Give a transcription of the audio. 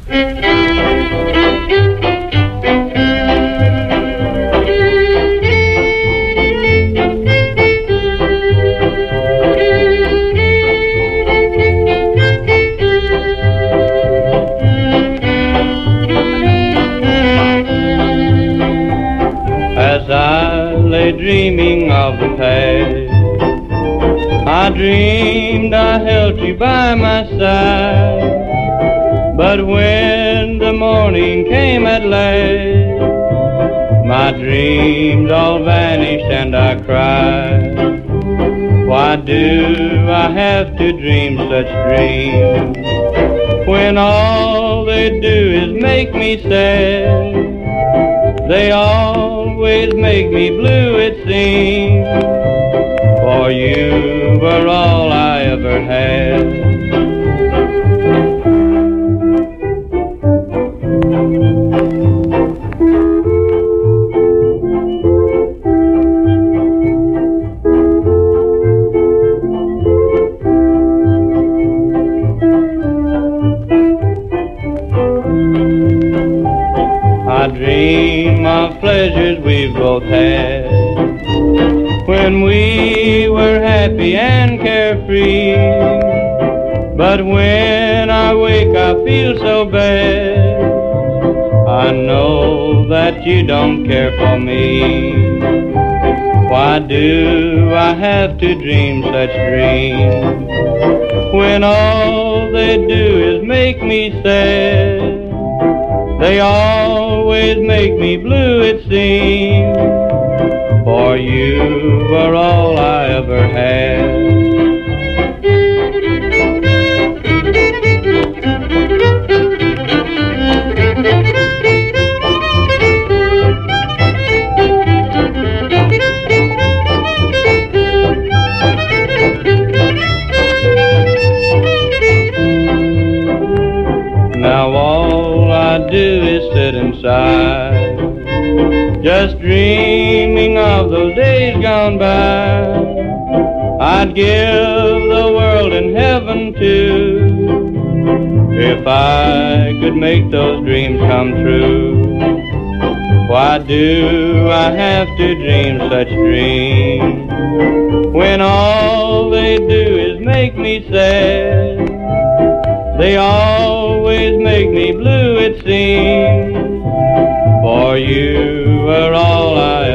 As I lay dreaming of the past, I dreamed I held you by my side. But when the morning came at last, my dreams all vanished and I cried. Why do I have to dream such dreams when all they do is make me sad? They always make me blue, it seems, for you were all I ever had. I dream of pleasures we've both had when we were happy and carefree. But when I wake I feel so bad. I know that you don't care for me. Why do I have to dream such dreams when all they do is make me sad? They always make me blue, it seems, for you were all I ever had. Now all I do is sit inside, just dreaming of those days gone by. I'd give the world and heaven too if I could make those dreams come true. Why do I have to dream such dreams when all they do is make me sad? They always make me blue, it seems, for you were all I